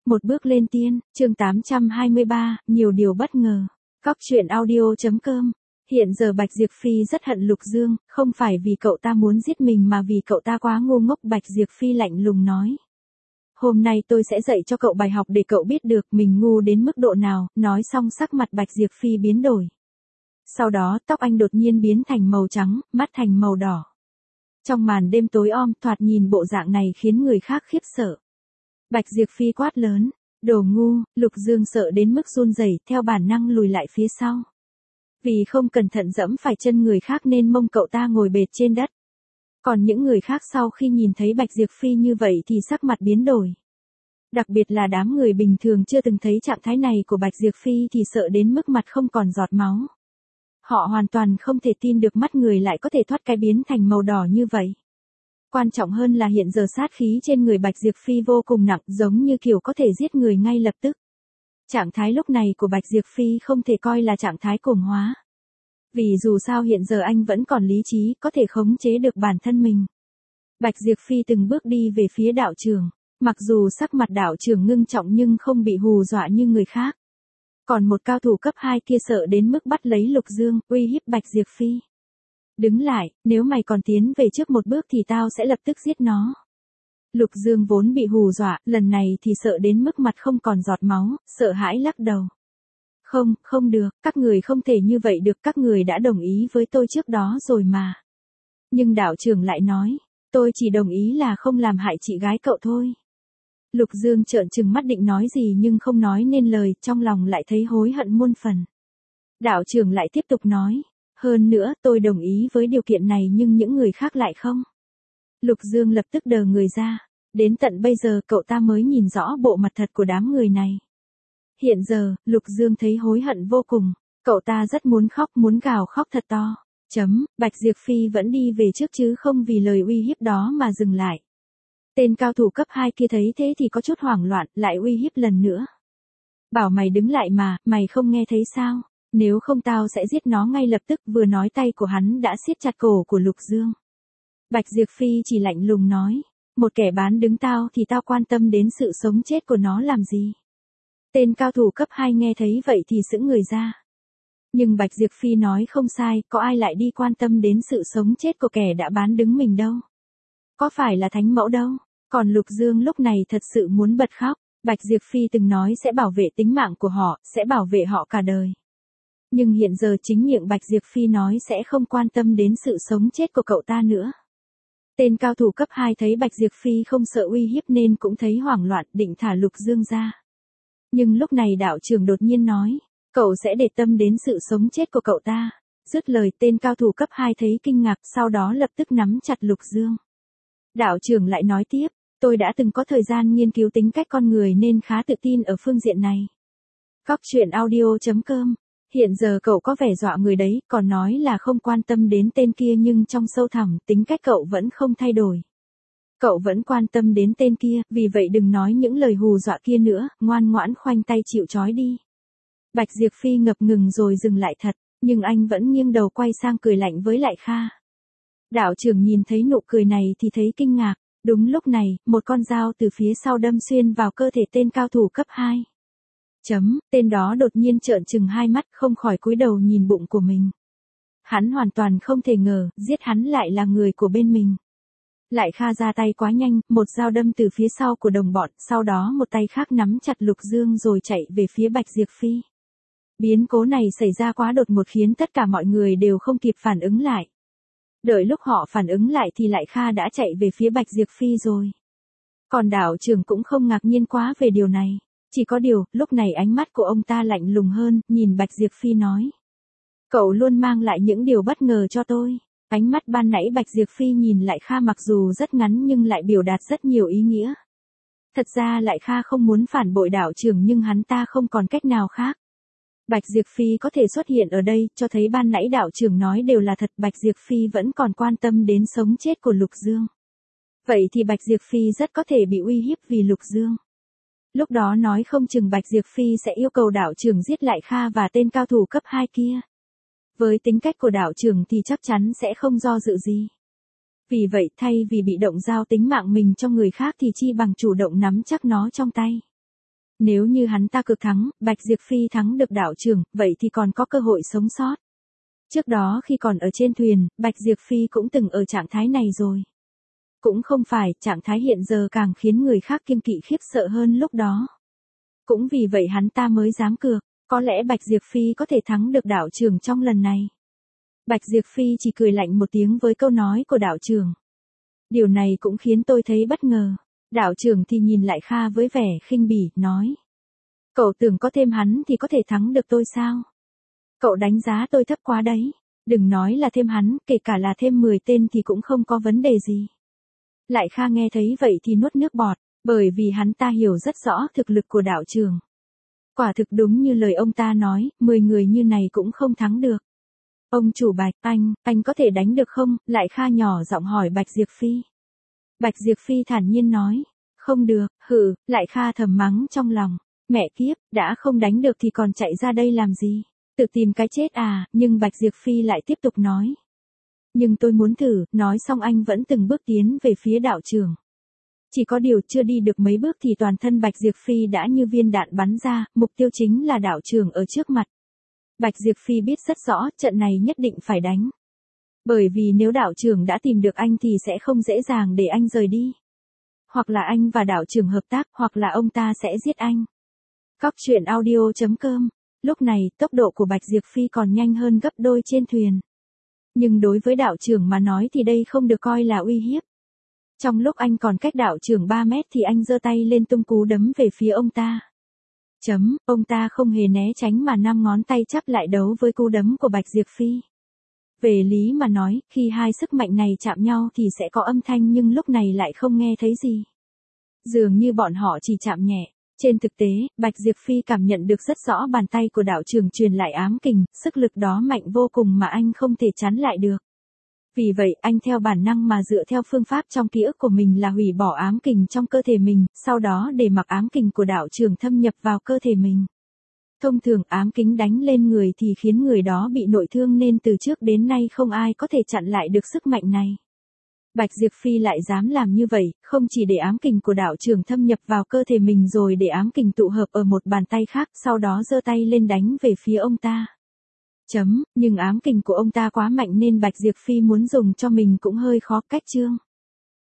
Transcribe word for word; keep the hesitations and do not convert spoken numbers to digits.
Một bước lên tiên, chương tám trăm hai mươi ba, nhiều điều bất ngờ. Cóc truyện audio.com. Hiện giờ Bạch Diệp Phi rất hận Lục Dương, không phải vì cậu ta muốn giết mình mà vì cậu ta quá ngu ngốc. Bạch Diệp Phi lạnh lùng nói. Hôm nay tôi sẽ dạy cho cậu bài học để cậu biết được mình ngu đến mức độ nào. Nói xong sắc mặt Bạch Diệp Phi biến đổi. Sau đó tóc anh đột nhiên biến thành màu trắng, mắt thành màu đỏ. Trong màn đêm tối om, thoạt nhìn bộ dạng này khiến người khác khiếp sợ. Bạch Diệp Phi quát lớn, đồ ngu. Lục Dương sợ đến mức run rẩy, theo bản năng lùi lại phía sau. Vì không cẩn thận dẫm phải chân người khác nên mông cậu ta ngồi bệt trên đất. Còn những người khác sau khi nhìn thấy Bạch Diệp Phi như vậy thì sắc mặt biến đổi. Đặc biệt là đám người bình thường chưa từng thấy trạng thái này của Bạch Diệp Phi thì sợ đến mức mặt không còn giọt máu. Họ hoàn toàn không thể tin được mắt người lại có thể thoát cái biến thành màu đỏ như vậy. Quan trọng hơn là hiện giờ sát khí trên người Bạch Diệp Phi vô cùng nặng, giống như kiểu có thể giết người ngay lập tức. Trạng thái lúc này của Bạch Diệp Phi không thể coi là trạng thái cuồng hóa. Vì dù sao hiện giờ anh vẫn còn lý trí, có thể khống chế được bản thân mình. Bạch Diệp Phi từng bước đi về phía đạo trường. Mặc dù sắc mặt đạo trường ngưng trọng nhưng không bị hù dọa như người khác. Còn một cao thủ cấp hai kia sợ đến mức bắt lấy Lục Dương, uy hiếp Bạch Diệp Phi. Đứng lại, nếu mày còn tiến về trước một bước thì tao sẽ lập tức giết nó. Lục Dương vốn bị hù dọa, lần này thì sợ đến mức mặt không còn giọt máu, sợ hãi lắc đầu. Không, không được, các người không thể như vậy được, các người đã đồng ý với tôi trước đó rồi mà. Nhưng đạo trưởng lại nói, tôi chỉ đồng ý là không làm hại chị gái cậu thôi. Lục Dương trợn trừng mắt định nói gì nhưng không nói nên lời, trong lòng lại thấy hối hận muôn phần. Đạo trưởng lại tiếp tục nói, hơn nữa tôi đồng ý với điều kiện này nhưng những người khác lại không. Lục Dương lập tức đờ người ra, đến tận bây giờ cậu ta mới nhìn rõ bộ mặt thật của đám người này. Hiện giờ, Lục Dương thấy hối hận vô cùng, cậu ta rất muốn khóc, muốn gào khóc thật to. Chấm, Bạch Diệp Phi vẫn đi về trước chứ không vì lời uy hiếp đó mà dừng lại. Tên cao thủ cấp hai kia thấy thế thì có chút hoảng loạn, lại uy hiếp lần nữa. Bảo mày đứng lại mà, mày không nghe thấy sao? Nếu không tao sẽ giết nó ngay lập tức. Vừa nói tay của hắn đã siết chặt cổ của Lục Dương. Bạch Diệp Phi chỉ lạnh lùng nói, một kẻ bán đứng tao thì tao quan tâm đến sự sống chết của nó làm gì? Tên cao thủ cấp hai nghe thấy vậy thì sững người ra. Nhưng Bạch Diệp Phi nói không sai, có ai lại đi quan tâm đến sự sống chết của kẻ đã bán đứng mình đâu. Có phải là thánh mẫu đâu. Còn Lục Dương lúc này thật sự muốn bật khóc. Bạch Diệp Phi từng nói sẽ bảo vệ tính mạng của họ, sẽ bảo vệ họ cả đời. Nhưng hiện giờ chính miệng Bạch Diệp Phi nói sẽ không quan tâm đến sự sống chết của cậu ta nữa. Tên cao thủ cấp hai thấy Bạch Diệp Phi không sợ uy hiếp nên cũng thấy hoảng loạn, định thả Lục Dương ra. Nhưng lúc này đạo trưởng đột nhiên nói, cậu sẽ để tâm đến sự sống chết của cậu ta. Dứt lời tên cao thủ cấp hai thấy kinh ngạc, sau đó lập tức nắm chặt Lục Dương. Đạo trưởng lại nói tiếp, tôi đã từng có thời gian nghiên cứu tính cách con người nên khá tự tin ở phương diện này. Cóc truyện audio.com. Hiện giờ cậu có vẻ dọa người đấy, còn nói là không quan tâm đến tên kia nhưng trong sâu thẳm tính cách cậu vẫn không thay đổi. Cậu vẫn quan tâm đến tên kia, vì vậy đừng nói những lời hù dọa kia nữa, ngoan ngoãn khoanh tay chịu trói đi. Bạch Diệp Phi ngập ngừng rồi dừng lại thật, nhưng anh vẫn nghiêng đầu quay sang cười lạnh với Lại Kha. Đạo trưởng nhìn thấy nụ cười này thì thấy kinh ngạc, đúng lúc này, một con dao từ phía sau đâm xuyên vào cơ thể tên cao thủ cấp hai. Chấm, tên đó đột nhiên trợn trừng hai mắt không khỏi cúi đầu nhìn bụng của mình. Hắn hoàn toàn không thể ngờ, giết hắn lại là người của bên mình. Lại Kha ra tay quá nhanh, một dao đâm từ phía sau của đồng bọn, sau đó một tay khác nắm chặt Lục Dương rồi chạy về phía Bạch Diệp Phi. Biến cố này xảy ra quá đột ngột khiến tất cả mọi người đều không kịp phản ứng lại. Đợi lúc họ phản ứng lại thì Lại Kha đã chạy về phía Bạch Diệp Phi rồi. Còn đạo trưởng cũng không ngạc nhiên quá về điều này. Chỉ có điều, lúc này ánh mắt của ông ta lạnh lùng hơn, nhìn Bạch Diệp Phi nói. Cậu luôn mang lại những điều bất ngờ cho tôi. Ánh mắt ban nãy Bạch Diệp Phi nhìn Lại Kha mặc dù rất ngắn nhưng lại biểu đạt rất nhiều ý nghĩa. Thật ra Lại Kha không muốn phản bội đạo trưởng nhưng hắn ta không còn cách nào khác. Bạch Diệp Phi có thể xuất hiện ở đây, cho thấy ban nãy đạo trưởng nói đều là thật, Bạch Diệp Phi vẫn còn quan tâm đến sống chết của Lục Dương. Vậy thì Bạch Diệp Phi rất có thể bị uy hiếp vì Lục Dương. Lúc đó nói không chừng Bạch Diệp Phi sẽ yêu cầu đạo trưởng giết Lại Kha và tên cao thủ cấp hai kia. Với tính cách của đạo trưởng thì chắc chắn sẽ không do dự gì. Vì vậy thay vì bị động giao tính mạng mình cho người khác thì chi bằng chủ động nắm chắc nó trong tay. Nếu như hắn ta cực thắng, Bạch Diệp Phi thắng được đạo trưởng, vậy thì còn có cơ hội sống sót. Trước đó khi còn ở trên thuyền, Bạch Diệp Phi cũng từng ở trạng thái này rồi. Cũng không phải, trạng thái hiện giờ càng khiến người khác kiêng kỵ khiếp sợ hơn lúc đó. Cũng vì vậy hắn ta mới dám cược, có lẽ Bạch Diệp Phi có thể thắng được đạo trưởng trong lần này. Bạch Diệp Phi chỉ cười lạnh một tiếng với câu nói của đạo trưởng. Điều này cũng khiến tôi thấy bất ngờ. Đạo trưởng thì nhìn lại Kha với vẻ khinh bỉ, nói. Cậu tưởng có thêm hắn thì có thể thắng được tôi sao? Cậu đánh giá tôi thấp quá đấy. Đừng nói là thêm hắn, kể cả là thêm mười tên thì cũng không có vấn đề gì. Lại Kha nghe thấy vậy thì nuốt nước bọt, bởi vì hắn ta hiểu rất rõ thực lực của đạo trưởng. Quả thực đúng như lời ông ta nói, mười người như này cũng không thắng được. Ông chủ Bạch, anh, anh có thể đánh được không? Lại Kha nhỏ giọng hỏi Bạch Diệp Phi. Bạch Diệp Phi thản nhiên nói, không được, hừ, Lại Kha thầm mắng trong lòng. Mẹ kiếp, đã không đánh được thì còn chạy ra đây làm gì? Tự tìm cái chết à? Nhưng Bạch Diệp Phi lại tiếp tục nói. Nhưng tôi muốn thử, nói xong anh vẫn từng bước tiến về phía đạo trưởng. Chỉ có điều chưa đi được mấy bước thì toàn thân Bạch Diệp Phi đã như viên đạn bắn ra, mục tiêu chính là đạo trưởng ở trước mặt. Bạch Diệp Phi biết rất rõ trận này nhất định phải đánh. Bởi vì nếu đạo trưởng đã tìm được anh thì sẽ không dễ dàng để anh rời đi. Hoặc là anh và đạo trưởng hợp tác, hoặc là ông ta sẽ giết anh. Cóc truyện audio chấm com. Lúc này, tốc độ của Bạch Diệp Phi còn nhanh hơn gấp đôi trên thuyền. Nhưng đối với đạo trưởng mà nói thì đây không được coi là uy hiếp. Trong lúc anh còn cách đạo trưởng ba mét thì anh giơ tay lên tung cú đấm về phía ông ta. Chấm, ông ta không hề né tránh mà năm ngón tay chắp lại đấu với cú đấm của Bạch Diệp Phi. Về lý mà nói, khi hai sức mạnh này chạm nhau thì sẽ có âm thanh nhưng lúc này lại không nghe thấy gì. Dường như bọn họ chỉ chạm nhẹ. Trên thực tế, Bạch Diệp Phi cảm nhận được rất rõ bàn tay của đạo trưởng truyền lại ám kình, sức lực đó mạnh vô cùng mà anh không thể chắn lại được. Vì vậy, anh theo bản năng mà dựa theo phương pháp trong ký ức của mình là hủy bỏ ám kình trong cơ thể mình, sau đó để mặc ám kình của đạo trưởng thâm nhập vào cơ thể mình. Thông thường ám kình đánh lên người thì khiến người đó bị nội thương nên từ trước đến nay không ai có thể chặn lại được sức mạnh này. Bạch Diệp Phi lại dám làm như vậy, không chỉ để ám kình của đạo trưởng thâm nhập vào cơ thể mình rồi để ám kình tụ hợp ở một bàn tay khác, sau đó giơ tay lên đánh về phía ông ta. Chấm, nhưng ám kình của ông ta quá mạnh nên Bạch Diệp Phi muốn dùng cho mình cũng hơi khó cách chương.